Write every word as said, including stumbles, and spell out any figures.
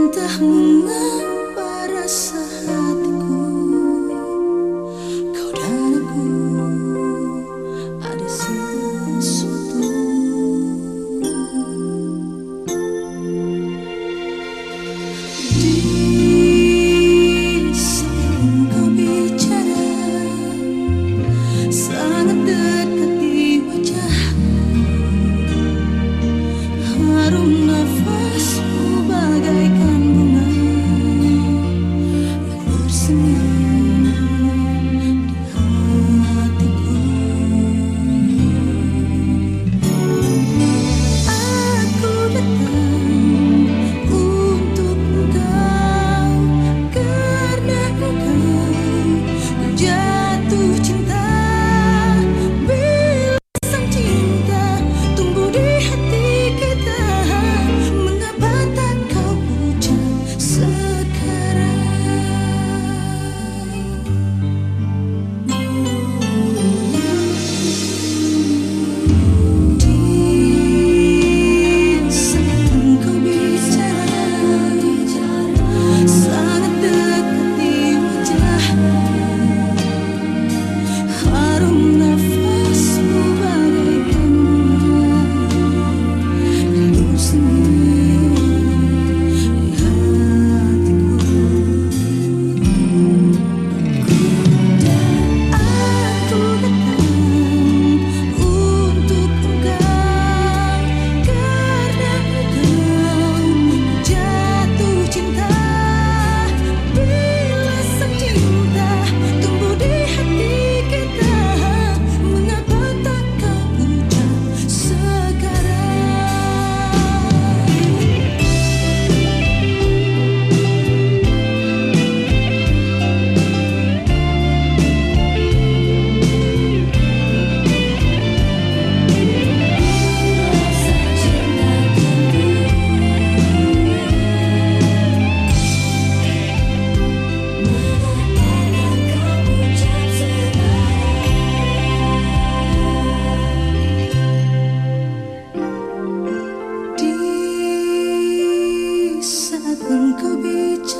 Entah mengapa rasa hatiku, kau dan aku ada sesuatu. Di saat kau bicara, sangat dekat di wajahmu, harum nafasmu bagaikan bunga yang bersemi di hatiku. Aku datang untuk engkau karena engkau jatuh cinta. Bila sang cinta tumbuh di hati kita, mengapa tak kau ucap sekarang? Di saat engkau bicara, sangat dekat di wajahmu, harum nafasmu bagaikan bunga yang bersemi di hatiku. Aku datang untuk engkau karena engkau jatuh cinta. Bila sang cinta tumbuh di hati kita, mengapa tak kau ucap sekarang? Rasa cinta di saat engkau bicara,